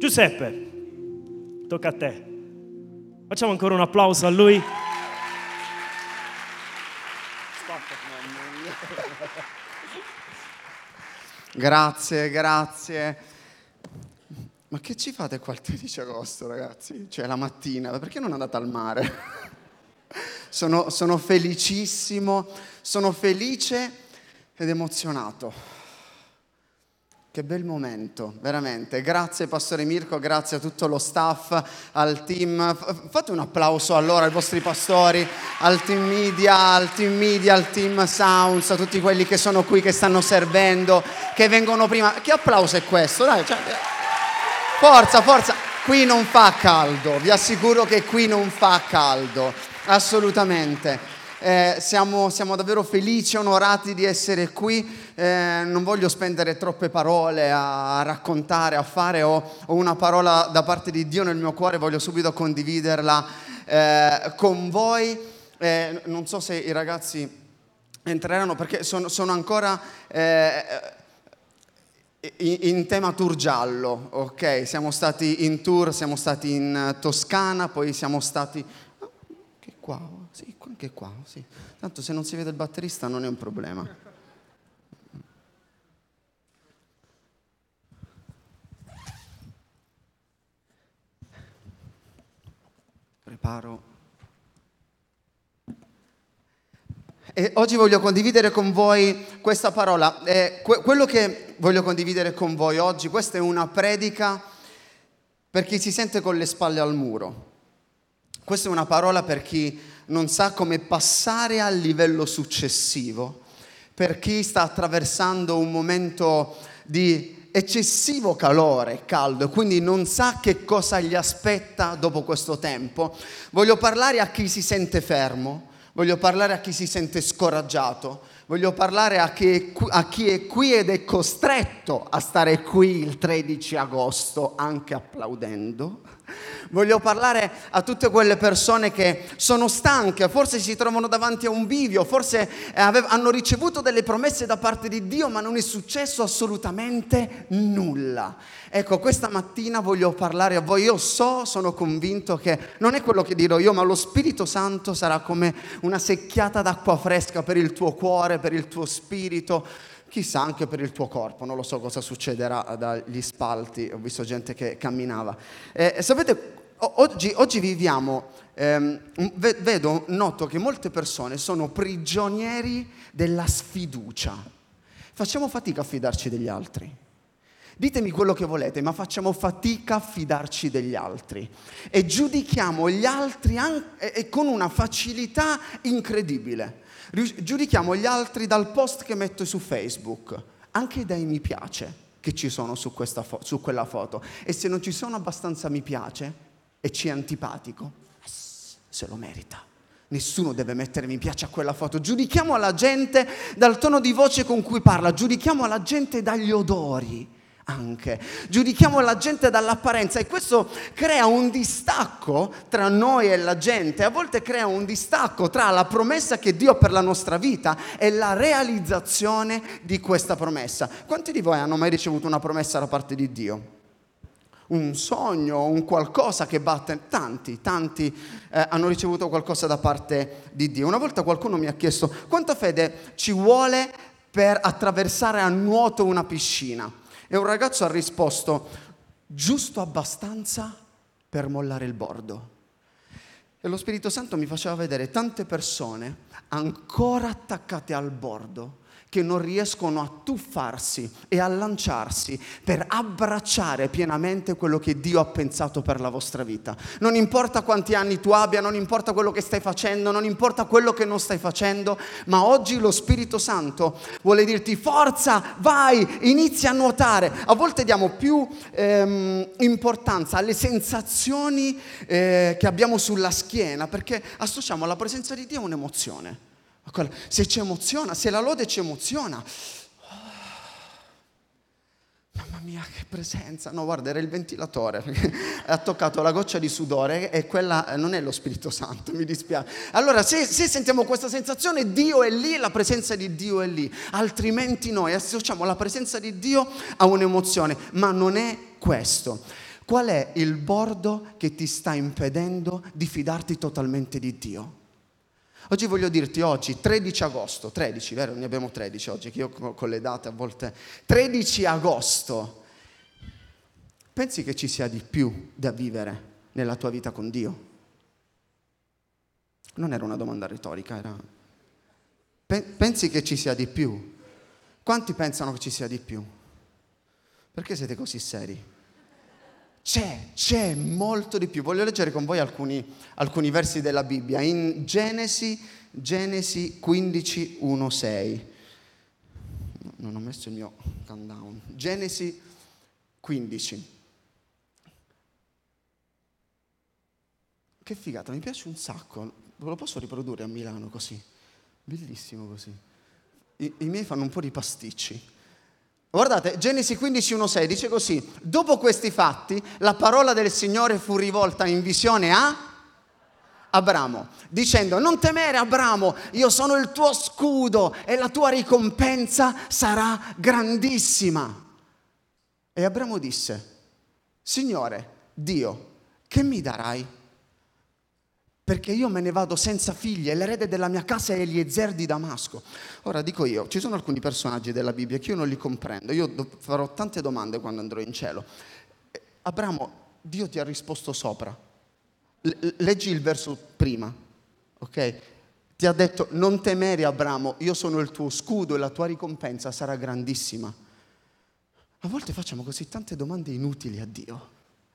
Giuseppe, tocca a te. Facciamo ancora un applauso a lui. Grazie. Ma che ci fate qua il 13 agosto, ragazzi? Cioè la mattina, perché non andate al mare? Sono felicissimo, sono felice ed emozionato. Che bel momento, veramente. Grazie Pastore Mirko, grazie a tutto lo staff, al team. Fate un applauso allora ai vostri pastori, al team media, al team sounds, a tutti quelli che sono qui, che stanno servendo, che vengono prima. Che applauso è questo? Dai, forza. Qui non fa caldo, vi assicuro che qui non fa caldo, assolutamente. Siamo davvero felici, onorati di essere qui. Non voglio spendere troppe parole a raccontare, a fare. Ho una parola da parte di Dio nel mio cuore, voglio subito condividerla con voi. Non so se i ragazzi entreranno perché sono ancora in tema tour giallo, ok? Siamo stati in tour, siamo stati in Toscana, poi siamo stati... Che qua? Sì, anche qua, sì. Tanto se non si vede il batterista non è un problema. Preparo. E oggi voglio condividere con voi questa parola. Quello che voglio condividere con voi oggi, questa è una predica per chi si sente con le spalle al muro. Questa è una parola per chi non sa come passare al livello successivo, per chi sta attraversando un momento di eccessivo calore, caldo, e quindi non sa che cosa gli aspetta dopo questo tempo. Voglio parlare a chi si sente fermo, voglio parlare a chi si sente scoraggiato, voglio parlare a chi è qui ed è costretto a stare qui il 13 agosto anche applaudendo. Voglio parlare a tutte quelle persone che sono stanche, forse si trovano davanti a un bivio, forse hanno ricevuto delle promesse da parte di Dio, ma non è successo assolutamente nulla. Ecco, questa mattina voglio parlare a voi. Io sono convinto che non è quello che dirò io, ma lo Spirito Santo sarà come una secchiata d'acqua fresca per il tuo cuore, per il tuo spirito, chissà anche per il tuo corpo. Non lo so cosa succederà dagli spalti, ho visto gente che camminava. Sapete, oggi viviamo, noto che molte persone sono prigionieri della sfiducia. Facciamo fatica a fidarci degli altri. Ditemi quello che volete, ma facciamo fatica a fidarci degli altri e giudichiamo gli altri con una facilità incredibile. Giudichiamo gli altri dal post che metto su Facebook, anche dai mi piace che ci sono su quella foto. E se non ci sono abbastanza mi piace e ci è antipatico, se lo merita. Nessuno deve mettere mi piace a quella foto. Giudichiamo la gente dal tono di voce con cui parla, giudichiamo la gente dagli odori. Anche giudichiamo la gente dall'apparenza e questo crea un distacco tra noi e la gente, a volte crea un distacco tra la promessa che Dio ha per la nostra vita e la realizzazione di questa promessa. Quanti di voi hanno mai ricevuto una promessa da parte di Dio? Un sogno, un qualcosa che batte? Tanti hanno ricevuto qualcosa da parte di Dio. Una volta qualcuno mi ha chiesto quanta fede ci vuole per attraversare a nuoto una piscina. E un ragazzo ha risposto, giusto abbastanza per mollare il bordo. E lo Spirito Santo mi faceva vedere tante persone ancora attaccate al bordo, che non riescono a tuffarsi e a lanciarsi per abbracciare pienamente quello che Dio ha pensato per la vostra vita. Non importa quanti anni tu abbia, non importa quello che stai facendo, non importa quello che non stai facendo, ma oggi lo Spirito Santo vuole dirti forza, vai, inizia a nuotare. A volte diamo più importanza alle sensazioni che abbiamo sulla schiena, perché associamo alla presenza di Dio un'emozione. Se ci emoziona, se la lode ci emoziona, mamma mia che presenza. No, guarda, era il ventilatore, ha toccato la goccia di sudore e quella non è lo Spirito Santo, mi dispiace. Allora se sentiamo questa sensazione, Dio è lì, la presenza di Dio è lì, altrimenti noi associamo la presenza di Dio a un'emozione, ma non è questo. Qual è il bordo che ti sta impedendo di fidarti totalmente di Dio? Oggi voglio dirti, oggi, 13 agosto, 13, vero? Ne abbiamo 13 oggi, che io con le date a volte... 13 agosto, pensi che ci sia di più da vivere nella tua vita con Dio? Non era una domanda retorica, era... Pensi che ci sia di più? Quanti pensano che ci sia di più? Perché siete così seri? C'è molto di più. Voglio leggere con voi alcuni versi della Bibbia. In Genesi 15, 1, 6. Non ho messo il mio countdown. Genesi 15. Che figata, mi piace un sacco. Lo posso riprodurre a Milano così? Bellissimo così. I miei fanno un po' di pasticci. Guardate, Genesi 15, 1, 6 dice così: dopo questi fatti, la parola del Signore fu rivolta in visione a Abramo, dicendo: non temere, Abramo, io sono il tuo scudo e la tua ricompensa sarà grandissima. E Abramo disse: Signore, Dio, che mi darai? Perché io me ne vado senza figli e l'erede della mia casa è Eliezer di Damasco. Ora dico io, ci sono alcuni personaggi della Bibbia che io non li comprendo, io farò tante domande quando andrò in cielo. Abramo, Dio ti ha risposto sopra. Leggi il verso prima, ok? Ti ha detto: non temere, Abramo, io sono il tuo scudo e la tua ricompensa sarà grandissima. A volte facciamo così tante domande inutili a Dio.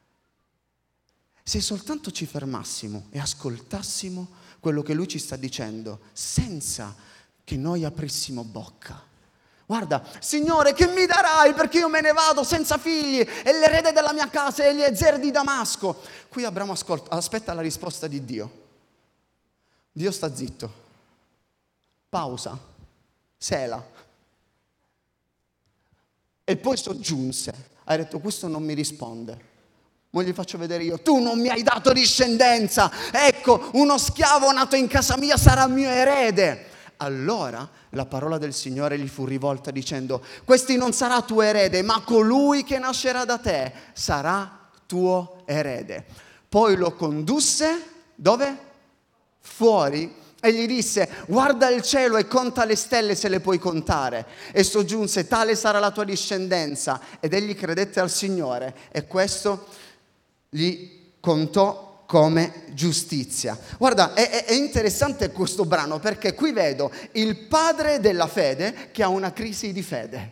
Se soltanto ci fermassimo e ascoltassimo quello che Lui ci sta dicendo, senza che noi aprissimo bocca. Guarda, Signore, che mi darai perché io me ne vado senza figli e l'erede della mia casa è Eliezer di Damasco. Qui Abramo aspetta la risposta di Dio. Dio sta zitto. Pausa. Sela. E poi soggiunse. Ha detto: questo non mi risponde. Mo gli faccio vedere io: tu non mi hai dato discendenza, ecco, uno schiavo nato in casa mia sarà mio erede. Allora la parola del Signore gli fu rivolta dicendo: questi non sarà tuo erede, ma colui che nascerà da te sarà tuo erede. Poi lo condusse, dove? Fuori, e gli disse: guarda il cielo e conta le stelle se le puoi contare. E soggiunse: tale sarà la tua discendenza. Ed egli credette al Signore e questo gli contò come giustizia. Guarda, è interessante questo brano, perché qui vedo il padre della fede che ha una crisi di fede.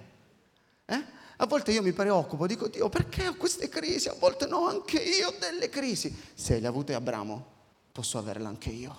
A volte io mi preoccupo, dico: Dio, perché ho queste crisi? A volte no, anche io ho delle crisi. Se le ha avute Abramo, posso averle anche io.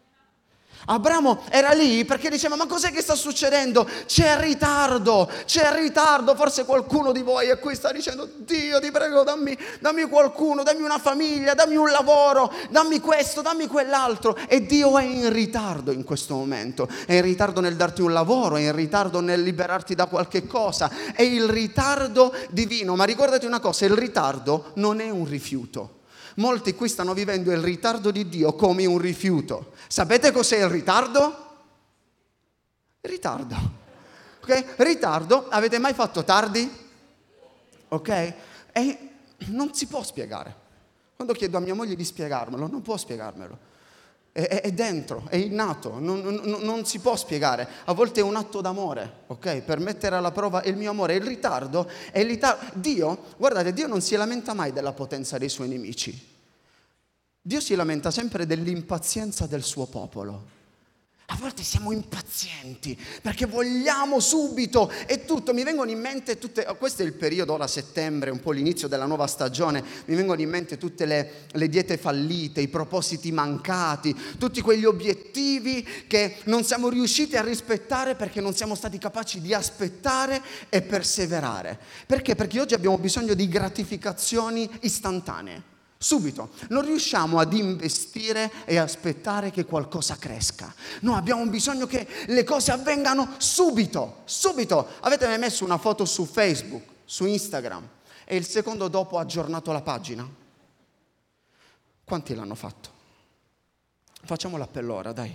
Abramo era lì perché diceva: ma cos'è che sta succedendo? C'è ritardo, forse qualcuno di voi è qui, sta dicendo: Dio, ti prego, dammi qualcuno, dammi una famiglia, dammi un lavoro, dammi questo, dammi quell'altro. E Dio è in ritardo in questo momento, è in ritardo nel darti un lavoro, è in ritardo nel liberarti da qualche cosa, è il ritardo divino. Ma ricordati una cosa: il ritardo non è un rifiuto. Molti qui stanno vivendo il ritardo di Dio come un rifiuto. Sapete cos'è il ritardo? Ritardo. Ok? Ritardo, avete mai fatto tardi? Ok? E non si può spiegare. Quando chiedo a mia moglie di spiegarmelo, non può spiegarmelo. È dentro, è innato, non si può spiegare. A volte è un atto d'amore, ok? Per mettere alla prova il mio amore. Il ritardo è il ritardo. Dio, guardate, Dio non si lamenta mai della potenza dei suoi nemici. Dio si lamenta sempre dell'impazienza del suo popolo. A volte siamo impazienti perché vogliamo subito e tutto. Mi vengono in mente questo è il periodo, ora settembre, un po' l'inizio della nuova stagione, mi vengono in mente tutte le diete fallite, i propositi mancati, tutti quegli obiettivi che non siamo riusciti a rispettare perché non siamo stati capaci di aspettare e perseverare. Perché? Perché oggi abbiamo bisogno di gratificazioni istantanee. Subito, non riusciamo ad investire e aspettare che qualcosa cresca. No, abbiamo bisogno che le cose avvengano subito. Avete mai messo una foto su Facebook, su Instagram e il secondo dopo ha aggiornato la pagina? Quanti l'hanno fatto? Facciamo l'appello ora, dai.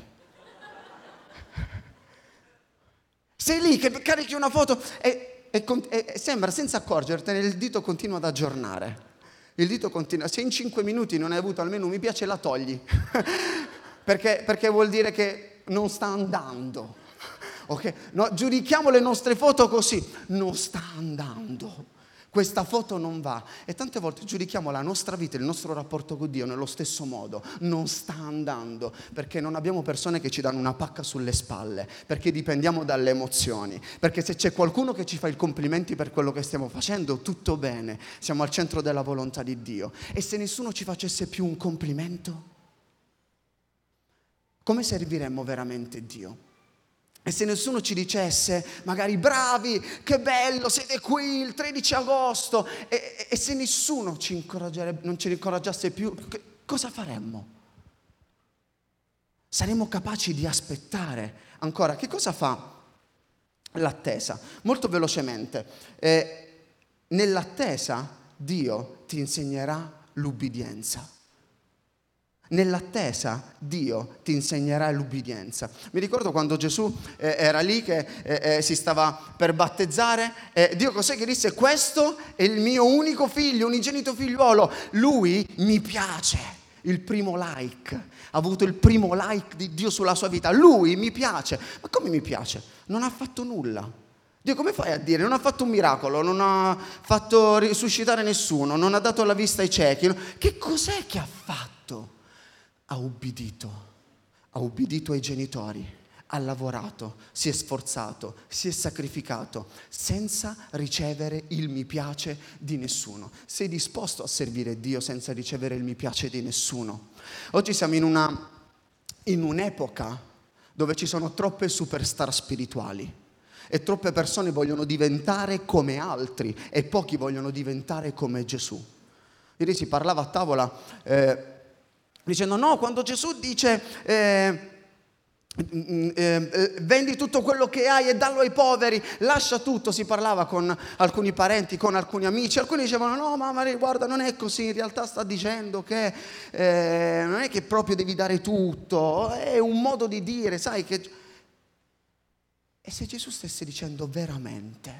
Sei lì che carichi una foto e sembra senza accorgertene il dito continua ad aggiornare. Il dito continua. Se in 5 minuti non hai avuto almeno un mi piace, la togli. perché vuol dire che non sta andando. Okay? No, giudichiamo le nostre foto così. Non sta andando. Questa foto non va. E tante volte giudichiamo la nostra vita, il nostro rapporto con Dio nello stesso modo. Non sta andando, perché non abbiamo persone che ci danno una pacca sulle spalle, perché dipendiamo dalle emozioni, perché se c'è qualcuno che ci fa i complimenti per quello che stiamo facendo, tutto bene, siamo al centro della volontà di Dio. E se nessuno ci facesse più un complimento, come serviremmo veramente Dio? E se nessuno ci dicesse, magari, bravi, che bello, siete qui il 13 agosto, e se nessuno non ci incoraggiasse più, cosa faremmo? Saremmo capaci di aspettare ancora. Che cosa fa l'attesa? Molto velocemente. Nell'attesa Dio ti insegnerà l'ubbidienza. Nell'attesa Dio ti insegnerà l'ubbidienza. Mi ricordo quando Gesù era lì che si stava per battezzare, Dio cos'è che disse? Questo è il mio unico figlio, unigenito figliuolo, lui mi piace. Il primo like, ha avuto il primo like di Dio sulla sua vita, lui mi piace. Ma come mi piace? Non ha fatto nulla. Dio, come fai a dire? Non ha fatto un miracolo, non ha fatto risuscitare nessuno, non ha dato la vista ai ciechi. Che cos'è che ha fatto? Ha ubbidito ai genitori, ha lavorato, si è sforzato, si è sacrificato, senza ricevere il mi piace di nessuno. Sei disposto a servire Dio senza ricevere il mi piace di nessuno? Oggi siamo in un'epoca dove ci sono troppe superstar spirituali e troppe persone vogliono diventare come altri e pochi vogliono diventare come Gesù. Ieri si parlava a tavola dicendo no, quando Gesù dice vendi tutto quello che hai e dallo ai poveri, lascia tutto, si parlava con alcuni parenti, con alcuni amici, alcuni dicevano no mamma guarda non è così, in realtà sta dicendo che non è che proprio devi dare tutto, è un modo di dire, sai che... E se Gesù stesse dicendo veramente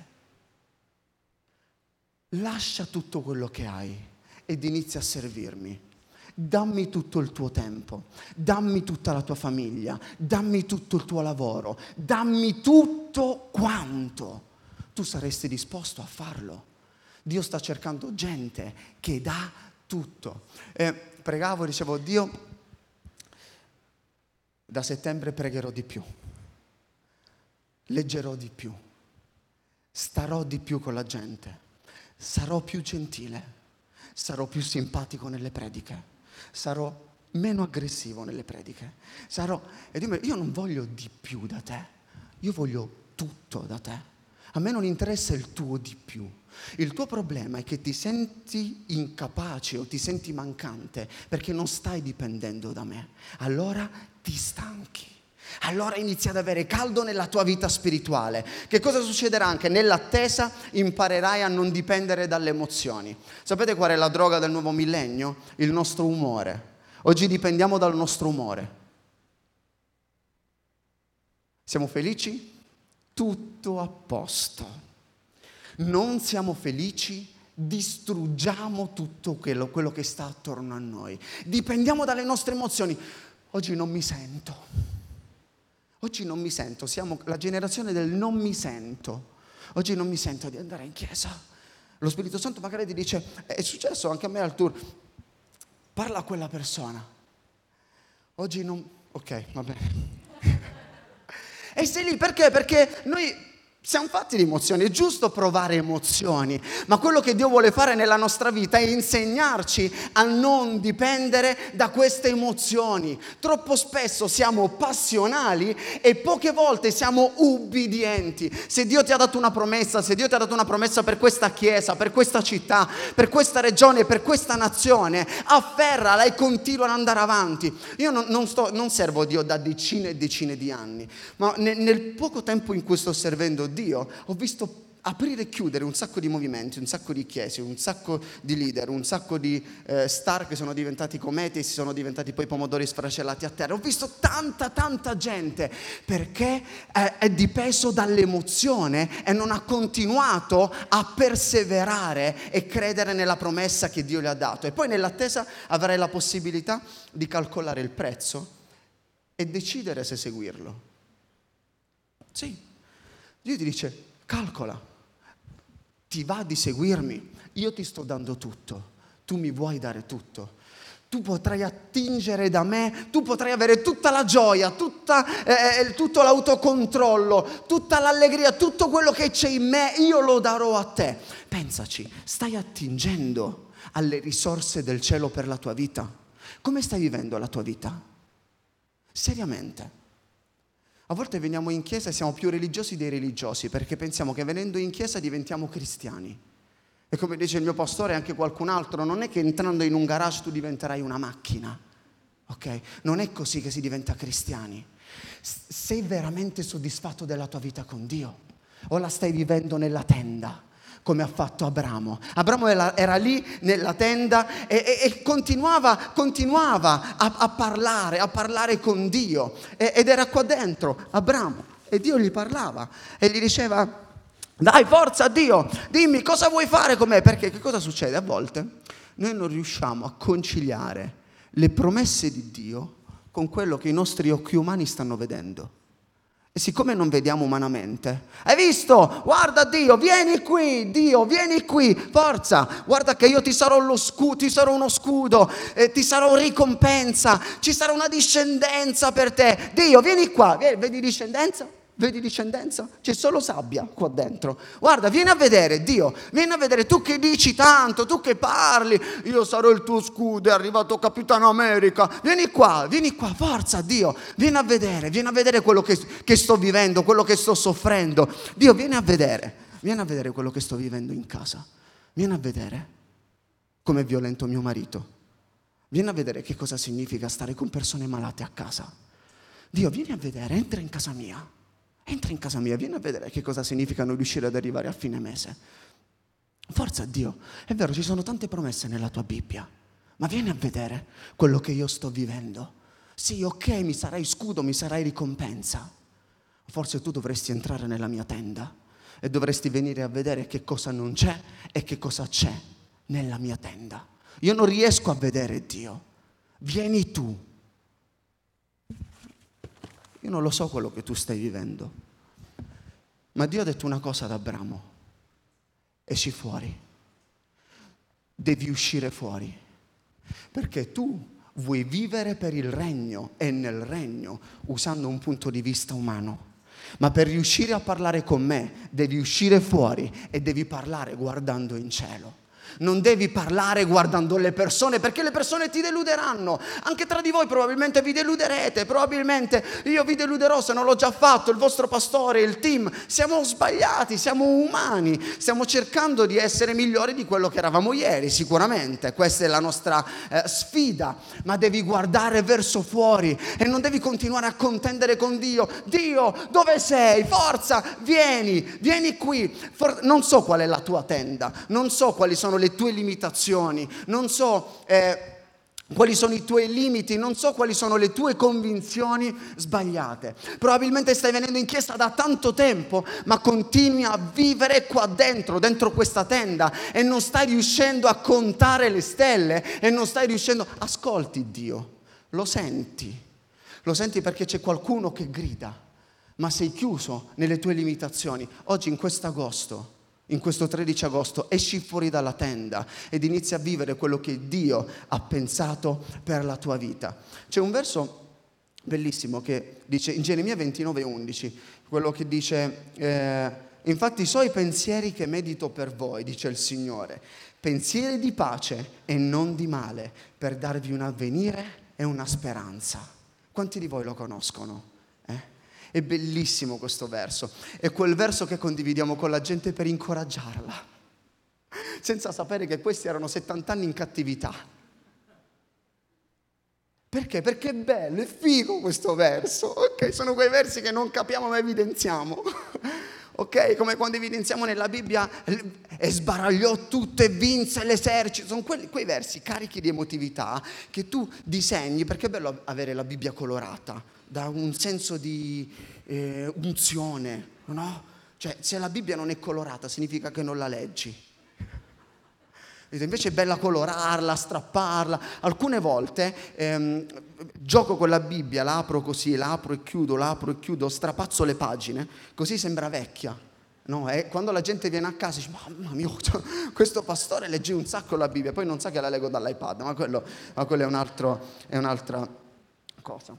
lascia tutto quello che hai ed inizia a servirmi, dammi tutto il tuo tempo, dammi tutta la tua famiglia, dammi tutto il tuo lavoro, dammi tutto quanto. Tu saresti disposto a farlo. Dio sta cercando gente che dà tutto. Pregavo e dicevo, Dio, da settembre pregherò di più, leggerò di più, starò di più con la gente, sarò più gentile, sarò più simpatico nelle prediche. Sarò meno aggressivo nelle prediche. E Dio, io non voglio di più da te, io voglio tutto da te. A me non interessa il tuo di più. Il tuo problema è che ti senti incapace o ti senti mancante perché non stai dipendendo da me. Allora ti stanchi. Allora inizi ad avere caldo nella tua vita spirituale. Che cosa succederà? Anche nell'attesa imparerai a non dipendere dalle emozioni. Sapete qual è la droga del nuovo millennio? Il nostro umore. Oggi dipendiamo dal nostro umore. Siamo felici? Tutto a posto. Non siamo felici? Distruggiamo tutto quello che sta attorno a noi. Dipendiamo dalle nostre emozioni. Oggi non mi sento. Oggi non mi sento, siamo la generazione del non mi sento. Oggi non mi sento di andare in chiesa. Lo Spirito Santo magari ti dice, è successo anche a me al tour, parla a quella persona. Oggi non... Ok, va bene. E sei lì perché? Perché noi... siamo fatti di emozioni, è giusto provare emozioni, ma quello che Dio vuole fare nella nostra vita è insegnarci a non dipendere da queste emozioni. Troppo spesso siamo passionali e poche volte siamo ubbidienti. Se Dio ti ha dato una promessa, se Dio ti ha dato una promessa per questa chiesa, per questa città, per questa regione, per questa nazione, afferrala e continua ad andare avanti. Io non servo Dio da decine e decine di anni, ma nel poco tempo in cui sto servendo Dio, ho visto aprire e chiudere un sacco di movimenti, un sacco di chiese, un sacco di leader, un sacco di star che sono diventati cometi e si sono diventati poi pomodori sfracellati a terra. Ho visto tanta gente perché è dipeso dall'emozione e non ha continuato a perseverare e credere nella promessa che Dio le ha dato. E poi nell'attesa avrai la possibilità di calcolare il prezzo e decidere se seguirlo. Sì, Dio ti dice: calcola. Ti va di seguirmi? Io ti sto dando tutto, tu mi vuoi dare tutto. Tu potrai attingere da me, tu potrai avere tutta la gioia, tutto l'autocontrollo, tutta l'allegria, tutto quello che c'è in me, io lo darò a te. Pensaci, stai attingendo alle risorse del cielo per la tua vita? Come stai vivendo la tua vita? Seriamente. A volte veniamo in chiesa e siamo più religiosi dei religiosi perché pensiamo che venendo in chiesa diventiamo cristiani. E come dice il mio pastore e anche qualcun altro, non è che entrando in un garage tu diventerai una macchina, ok? Non è così che si diventa cristiani. Sei veramente soddisfatto della tua vita con Dio? O la stai vivendo nella tenda, come ha fatto Abramo? Abramo era lì nella tenda e continuava a parlare con Dio. Ed era qua dentro Abramo e Dio gli parlava e gli diceva: dai, forza Dio, dimmi cosa vuoi fare con me. Perché che cosa succede? A volte noi non riusciamo a conciliare le promesse di Dio con quello che i nostri occhi umani stanno vedendo. E siccome non vediamo umanamente, hai visto? Guarda Dio, vieni qui, forza, guarda che io ti sarò uno scudo, ti sarò ricompensa, ci sarà una discendenza per te. Dio, vieni qua, vedi discendenza? Vedi discendenza? C'è solo sabbia qua dentro. Guarda, vieni a vedere, Dio, vieni a vedere, tu che dici tanto, tu che parli, io sarò il tuo scudo, è arrivato Capitano America. Vieni qua, forza Dio, vieni a vedere quello che sto vivendo, quello che sto soffrendo. Dio, vieni a vedere quello che sto vivendo in casa. Vieni a vedere com'è violento mio marito. Vieni a vedere che cosa significa stare con persone malate a casa. Dio, vieni a vedere, entra in casa mia, vieni a vedere che cosa significa non riuscire ad arrivare a fine mese. Forza Dio, è vero, ci sono tante promesse nella tua Bibbia, ma vieni a vedere quello che io sto vivendo. Sì, ok, mi sarai scudo, mi sarai ricompensa. Forse tu dovresti entrare nella mia tenda e dovresti venire a vedere che cosa non c'è e che cosa c'è nella mia tenda. Io non riesco a vedere Dio. Vieni tu. Io non lo so quello che tu stai vivendo, ma Dio ha detto una cosa ad Abramo: esci fuori, devi uscire fuori, perché tu vuoi vivere per il regno e nel regno usando un punto di vista umano, ma per riuscire a parlare con me devi uscire fuori e devi parlare guardando in cielo. Non devi parlare guardando le persone, perché le persone ti deluderanno. Anche tra di voi probabilmente vi deluderete, probabilmente io vi deluderò se non l'ho già fatto, il vostro pastore, il team. Siamo sbagliati, siamo umani, stiamo cercando di essere migliori di quello che eravamo ieri, sicuramente. Questa è la nostra sfida, ma devi guardare verso fuori e non devi continuare a contendere con Dio. Dio, dove sei? Forza, vieni qui. Non so qual è la tua tenda, non so quali sono le tue limitazioni, non so quali sono i tuoi limiti, non so quali sono le tue convinzioni sbagliate. Probabilmente stai venendo in chiesa da tanto tempo, ma continui a vivere qua dentro questa tenda e non stai riuscendo a contare le stelle e non stai riuscendo. Ascolti Dio, lo senti perché c'è qualcuno che grida, ma sei chiuso nelle tue limitazioni. Oggi in questo 13 agosto, esci fuori dalla tenda ed inizi a vivere quello che Dio ha pensato per la tua vita. C'è un verso bellissimo che dice in Geremia 29:11, quello che dice infatti so i pensieri che medito per voi, dice il Signore, pensieri di pace e non di male, per darvi un avvenire e una speranza. Quanti di voi lo conoscono? È bellissimo questo verso, è quel verso che condividiamo con la gente per incoraggiarla, senza sapere che questi erano 70 anni in cattività. Perché? Perché è bello, è figo questo verso, ok? Sono quei versi che non capiamo ma evidenziamo. ok? Come quando evidenziamo nella Bibbia e sbaragliò tutto e vinse l'esercito. Sono quei versi carichi di emotività che tu disegni, perché è bello avere la Bibbia colorata, dà un senso di unzione, no? Cioè, se la Bibbia non è colorata significa che non la leggi. Invece è bella colorarla, strapparla. Alcune volte gioco con la Bibbia, la apro così, la apro e chiudo, strapazzo le pagine, così sembra vecchia. No? E quando la gente viene a casa dice: mamma mia, questo pastore legge un sacco la Bibbia, poi non sa che la leggo dall'iPad, ma quello è un'altra cosa.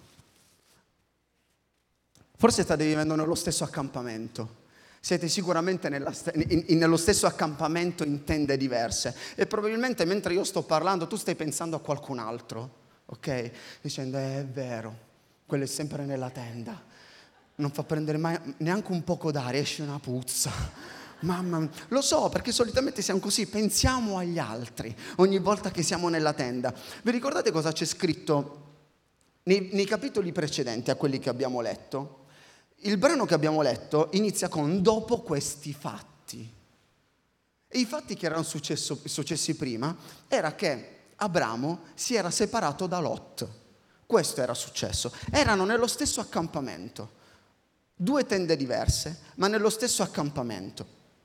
Forse state vivendo nello stesso accampamento. Siete sicuramente nello stesso accampamento in tende diverse e probabilmente mentre io sto parlando tu stai pensando a qualcun altro, ok? Dicendo: è vero, quello è sempre nella tenda, non fa prendere mai neanche un poco d'aria, esce una puzza. Mamma mia, lo so, perché solitamente siamo così, pensiamo agli altri ogni volta che siamo nella tenda. Vi ricordate cosa c'è scritto nei capitoli precedenti a quelli che abbiamo letto? Il brano che abbiamo letto inizia con dopo questi fatti. E i fatti che erano successi prima era che Abramo si era separato da Lot. Questo era successo. Erano nello stesso accampamento. 2 tende diverse, ma nello stesso accampamento.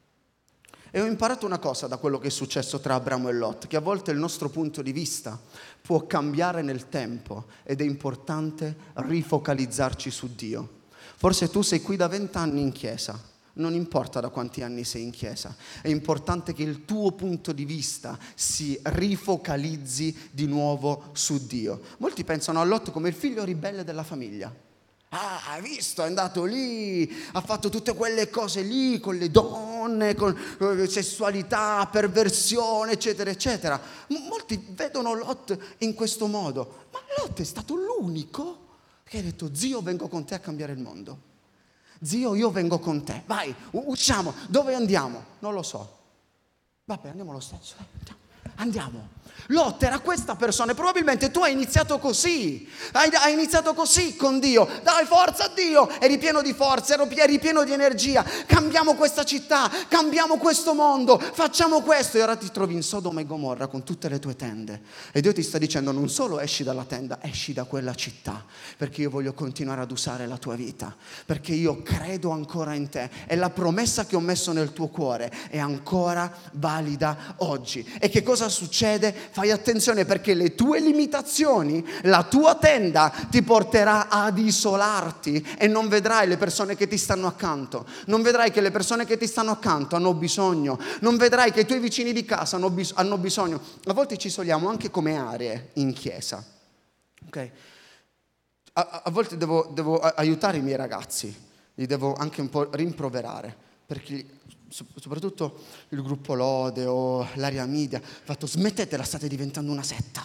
E ho imparato una cosa da quello che è successo tra Abramo e Lot, che a volte il nostro punto di vista può cambiare nel tempo ed è importante rifocalizzarci su Dio. Forse tu sei qui da 20 anni in chiesa, non importa da quanti anni sei in chiesa, è importante che il tuo punto di vista si rifocalizzi di nuovo su Dio. Molti pensano a Lot come il figlio ribelle della famiglia. Ah, hai visto, è andato lì, ha fatto tutte quelle cose lì con le donne, con sessualità, perversione, eccetera, eccetera. Molti vedono Lot in questo modo, ma Lot è stato l'unico che ha detto: zio, vengo con te a cambiare il mondo. Zio, io vengo con te. Vai, usciamo. Dove andiamo? Non lo so. Vabbè, andiamo lo stesso. Andiamo. Lot era questa persona e probabilmente tu hai iniziato così. Hai iniziato così con Dio. Dai, forza a Dio. Eri pieno di forza, eri pieno di energia. Cambiamo questa città, cambiamo questo mondo, facciamo questo. E ora ti trovi in Sodoma e Gomorra con tutte le tue tende. E Dio ti sta dicendo: non solo esci dalla tenda, esci da quella città, perché io voglio continuare ad usare la tua vita, perché io credo ancora in te e la promessa che ho messo nel tuo cuore è ancora valida oggi. E che cosa succede? Fai attenzione, perché le tue limitazioni, la tua tenda ti porterà ad isolarti e non vedrai le persone che ti stanno accanto, non vedrai che le persone che ti stanno accanto hanno bisogno, non vedrai che i tuoi vicini di casa hanno bisogno. A volte ci isoliamo anche come aree in chiesa, ok? A volte devo aiutare i miei ragazzi, li devo anche un po' rimproverare, perché soprattutto il gruppo Lode o l'area media ha fatto: smettetela, state diventando una setta.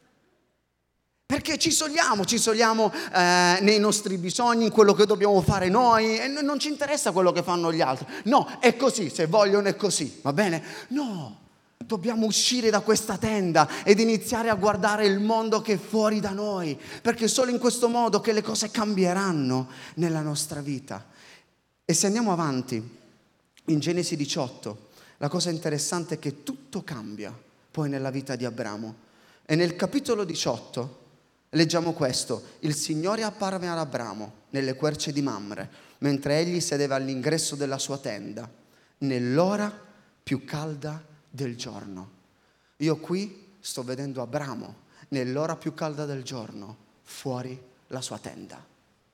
Perché ci isoliamo nei nostri bisogni, in quello che dobbiamo fare noi, e non ci interessa quello che fanno gli altri. No, è così, se vogliono è così, va bene? No, dobbiamo uscire da questa tenda ed iniziare a guardare il mondo che è fuori da noi, perché è solo in questo modo che le cose cambieranno nella nostra vita. E se andiamo avanti, in Genesi 18, la cosa interessante è che tutto cambia poi nella vita di Abramo. E nel capitolo 18 leggiamo questo: il Signore apparve ad Abramo nelle querce di Mamre, mentre egli sedeva all'ingresso della sua tenda, nell'ora più calda del giorno. Io qui sto vedendo Abramo nell'ora più calda del giorno, fuori la sua tenda.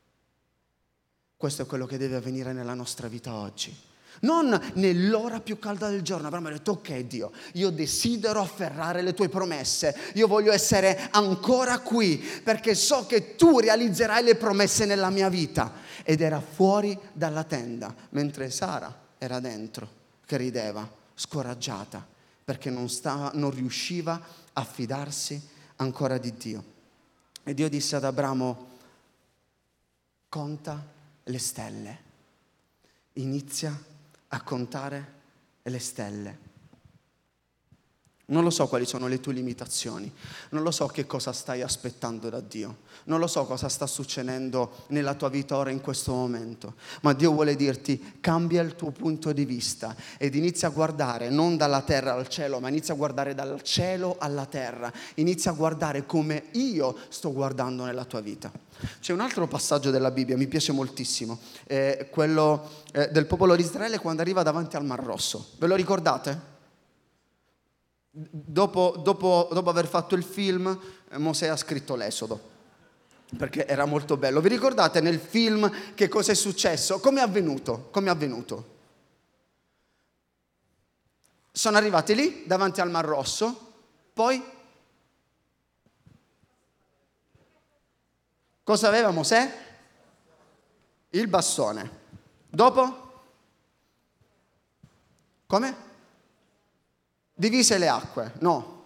Questo è quello che deve avvenire nella nostra vita oggi. Non nell'ora più calda del giorno. Avremmo detto: ok Dio, io desidero afferrare le tue promesse, io voglio essere ancora qui perché so che tu realizzerai le promesse nella mia vita. Ed era fuori dalla tenda, mentre Sara era dentro che rideva, scoraggiata, perché non riusciva a fidarsi ancora di Dio. E Dio disse ad Abramo: conta le stelle, inizia a contare le stelle. Non lo so quali sono le tue limitazioni, non lo so che cosa stai aspettando da Dio, non lo so cosa sta succedendo nella tua vita ora in questo momento, ma Dio vuole dirti: cambia il tuo punto di vista ed inizia a guardare non dalla terra al cielo, ma inizia a guardare dal cielo alla terra, inizia a guardare come io sto guardando nella tua vita. C'è un altro passaggio della Bibbia, mi piace moltissimo, quello del popolo di Israele quando arriva davanti al Mar Rosso. Ve lo ricordate? Dopo aver fatto il film, Mosè ha scritto l'Esodo, perché era molto bello. Vi ricordate nel film che cosa è successo? Come è avvenuto? Sono arrivati lì, davanti al Mar Rosso, poi cosa aveva Mosè? Il bastone. Dopo? Come? Divise le acque, no.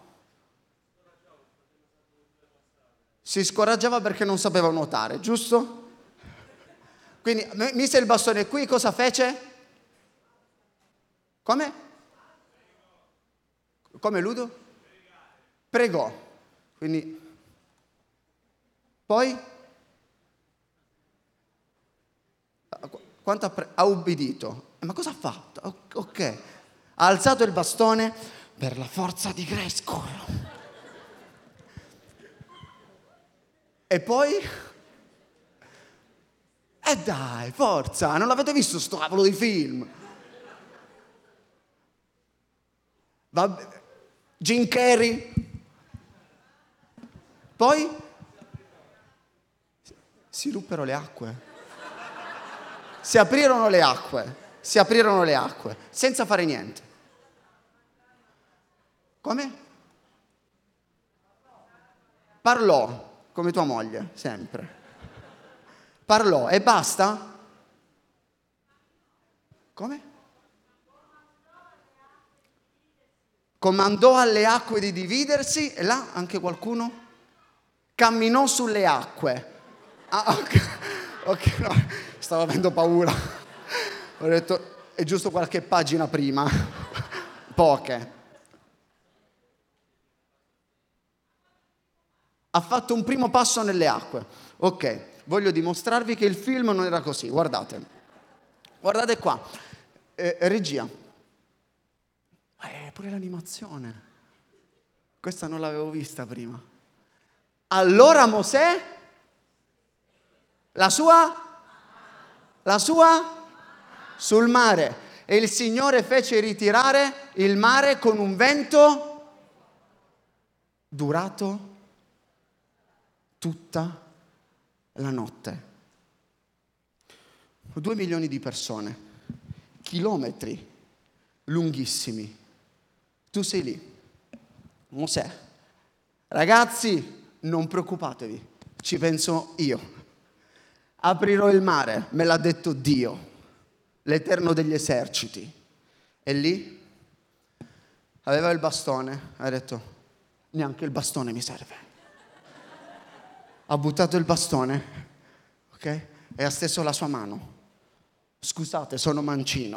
Si scoraggiava perché non sapeva nuotare, giusto? Quindi mise il bastone qui, cosa fece? Come? Come Ludo? Pregò. Quindi, poi? Quanto ha ubbidito? Ma cosa ha fatto? Ok, ha alzato il bastone. Per la forza di Grayskull. E poi? Dai, forza, non l'avete visto sto cavolo di film? Jim Carrey. Poi? Si ruppero le acque. Si aprirono le acque, senza fare niente. Come? Parlò, come tua moglie, sempre. Parlò e basta? Come? Comandò alle acque di dividersi e là anche qualcuno camminò sulle acque. Ah, ok, no, stavo avendo paura. Ho detto, è giusto qualche pagina prima, poche. Ha fatto un primo passo nelle acque. Ok, voglio dimostrarvi che il film non era così. Guardate qua. Regia. Pure l'animazione. Questa non l'avevo vista prima. Allora Mosè, la sua sul mare. E il Signore fece ritirare il mare con un vento durato tutta la notte. 2 milioni di persone, chilometri lunghissimi. Tu sei lì, Mosè. Ragazzi, non preoccupatevi, ci penso io. Aprirò il mare, me l'ha detto Dio, l'Eterno degli eserciti. E lì aveva il bastone, ha detto, neanche il bastone mi serve. Ha buttato il bastone, ok? E ha steso la sua mano. Scusate, sono mancino.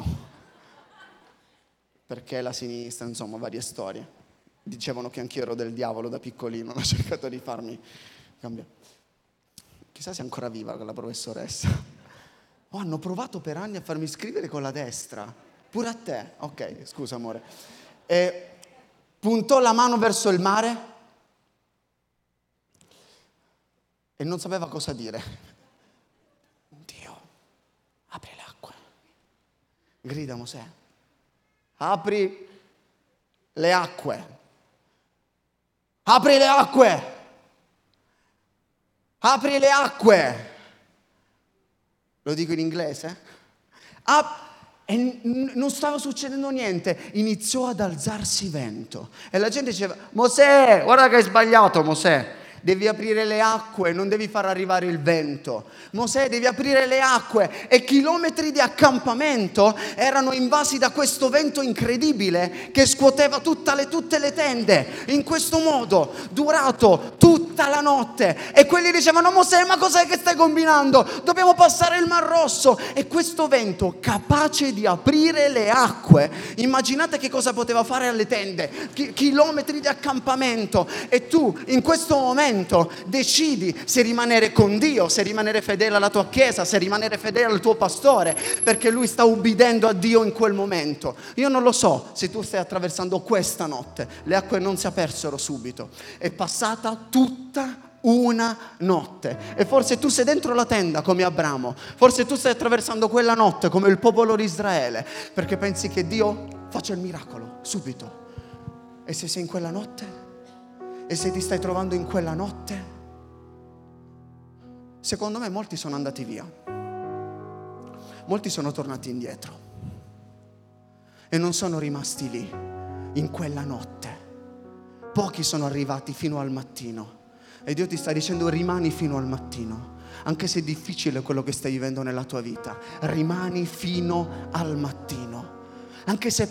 Perché la sinistra, insomma, varie storie. Dicevano che anch'io ero del diavolo da piccolino, ho cercato di farmi cambiare. Chissà se è ancora viva quella professoressa. Hanno provato per anni a farmi scrivere con la destra. Pure a te. Ok, scusa amore. E puntò la mano verso il mare e non sapeva cosa dire. Dio, apri le acque. Grida Mosè. Apri le acque. Apri le acque. Apri le acque. Lo dico in inglese? E non stava succedendo niente. Iniziò ad alzarsi vento. E la gente diceva, Mosè, guarda che hai sbagliato Mosè. devi aprire le acque, non devi far arrivare il vento. Mosè, devi aprire le acque, e chilometri di accampamento erano invasi da questo vento incredibile che scuoteva tutte le tende, in questo modo, durato tutta la notte. E quelli dicevano: Mosè, ma cos'è che stai combinando? Dobbiamo passare il Mar Rosso. E questo vento, capace di aprire le acque, immaginate che cosa poteva fare alle tende, chilometri di accampamento. E tu in questo momento decidi se rimanere con Dio, se rimanere fedele alla tua chiesa, se rimanere fedele al tuo pastore, perché lui sta ubbidendo a Dio in quel momento. Io non lo so se tu stai attraversando questa notte. Le acque non si apersero subito, è passata tutta una notte. E forse tu sei dentro la tenda come Abramo, forse tu stai attraversando quella notte come il popolo di Israele, perché pensi che Dio faccia il miracolo subito. E se sei in quella notte, e se ti stai trovando in quella notte, secondo me molti sono andati via, molti sono tornati indietro e non sono rimasti lì in quella notte. Pochi sono arrivati fino al mattino. E Dio ti sta dicendo: rimani fino al mattino, anche se è difficile quello che stai vivendo nella tua vita. Rimani fino al mattino, anche se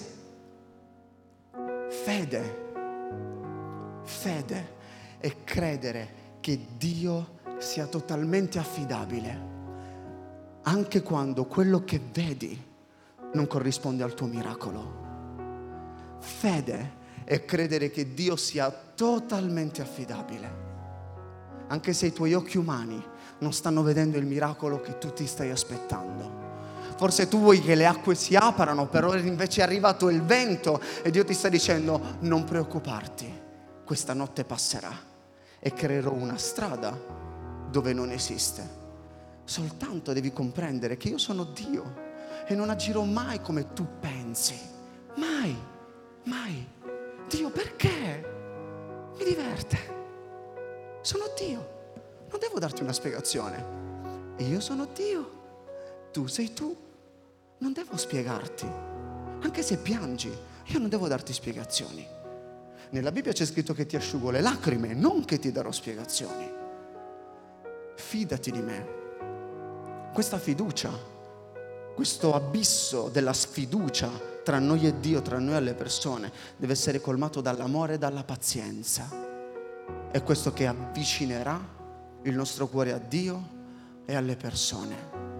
fede è credere che Dio sia totalmente affidabile, anche quando quello che vedi non corrisponde al tuo miracolo. Fede è credere che Dio sia totalmente affidabile, anche se i tuoi occhi umani non stanno vedendo il miracolo che tu ti stai aspettando. Forse tu vuoi che le acque si aprano, però invece è arrivato il vento e Dio ti sta dicendo: non preoccuparti, questa notte passerà e creerò una strada dove non esiste. Soltanto devi comprendere che io sono Dio e non agirò mai come tu pensi. Mai, mai. Dio, perché? Mi diverte. Sono Dio, non devo darti una spiegazione. E io sono Dio, tu sei tu, non devo spiegarti. Anche se piangi, io non devo darti spiegazioni. Nella Bibbia c'è scritto che ti asciugo le lacrime, non che ti darò spiegazioni. Fidati di me. Questa fiducia, questo abisso della sfiducia tra noi e Dio, tra noi e le persone, deve essere colmato dall'amore e dalla pazienza. È questo che avvicinerà il nostro cuore a Dio e alle persone.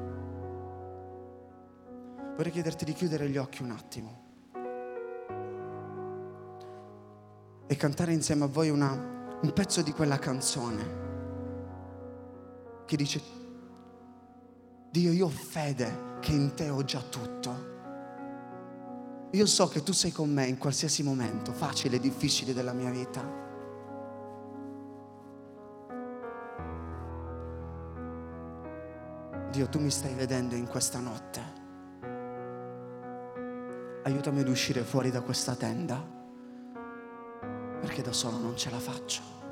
Vorrei chiederti di chiudere gli occhi un attimo e cantare insieme a voi un pezzo di quella canzone che dice: Dio, io ho fede che in te ho già tutto. Io so che tu sei con me in qualsiasi momento, facile e difficile della mia vita. Dio, tu mi stai vedendo in questa notte. Aiutami ad uscire fuori da questa tenda, perché da solo non ce la faccio.